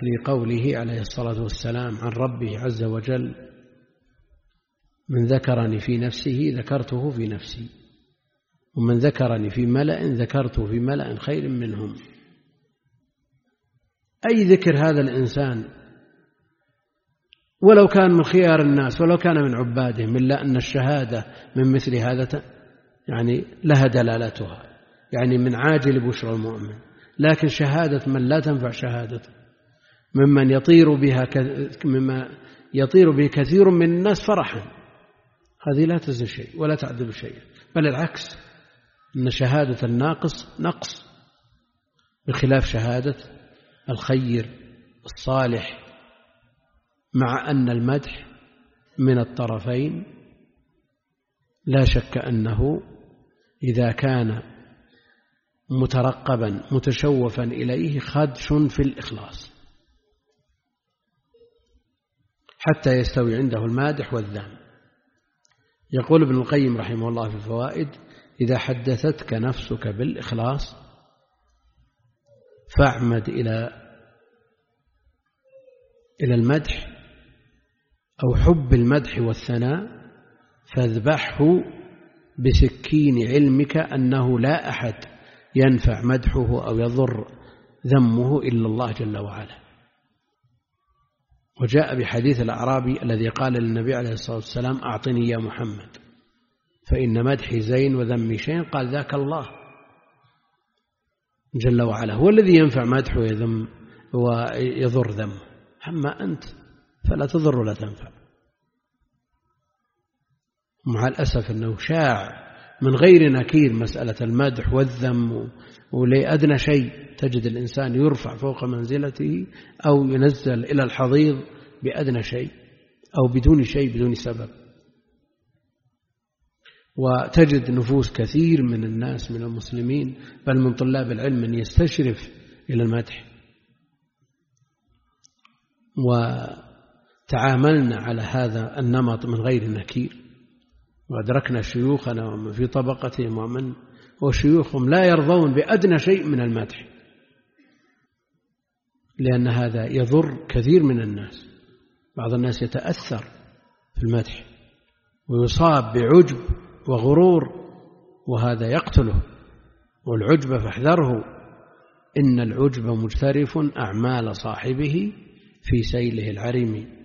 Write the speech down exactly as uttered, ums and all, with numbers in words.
مثل قوله عليه الصلاة والسلام عن ربه عز وجل: من ذكرني في نفسه ذكرته في نفسي، ومن ذكرني في ملأ ذكرته في ملأ خير منهم. أي ذكر هذا الإنسان ولو كان من خيار الناس ولو كان من عبادهم، إلا أن الشهادة من مثل هذا يعني لها دلالتها، يعني من عاجل بشرى المؤمن. لكن شهادة من لا تنفع شهادته، ممن يطير بها مما يطير به كثير من الناس فرحا، هذه لا تزن شيء ولا تعدل شيء، بل العكس، إن شهادة الناقص نقص، بخلاف شهادة الخير الصالح، مع أن المدح من الطرفين لا شك أنه إذا كان مترقبا متشوفا إليه خدش في الإخلاص حتى يستوي عنده المادح والذام. يقول ابن القيم رحمه الله في الفوائد: إذا حدثتك نفسك بالإخلاص فاعمد إلى إلى المدح أو حب المدح والثناء، فاذبحه بسكين علمك أنه لا أحد ينفع مدحه أو يضر ذمه إلا الله جل وعلا. وجاء بحديث الأعرابي الذي قال للنبي عليه الصلاة والسلام: أعطني يا محمد فإن مدحي زين وذمي شين. قال: ذاك الله جل وعلا هو الذي ينفع مدحه ويذم ويضر ذمه، أما أنت فلا تضر ولا تنفع. مع الأسف أنه شاع من غير نكير مسألة المدح والذم، ولأدنى شيء تجد الإنسان يرفع فوق منزلته أو ينزل إلى الحضيض بأدنى شيء أو بدون شيء، بدون سبب. وتجد نفوس كثير من الناس من المسلمين بل من طلاب العلم من يستشرف إلى المدح. وتعاملنا على هذا النمط من غير نكير، وأدركنا شيوخنا ومن في طبقتهم ومن وشيوخهم لا يرضون بأدنى شيء من المدح، لأن هذا يضر كثير من الناس. بعض الناس يتأثر في المدح ويصاب بعجب وغرور، وهذا يقتله. والعجب فاحذره، إن العجب مجترف أعمال صاحبه في سيله العريم.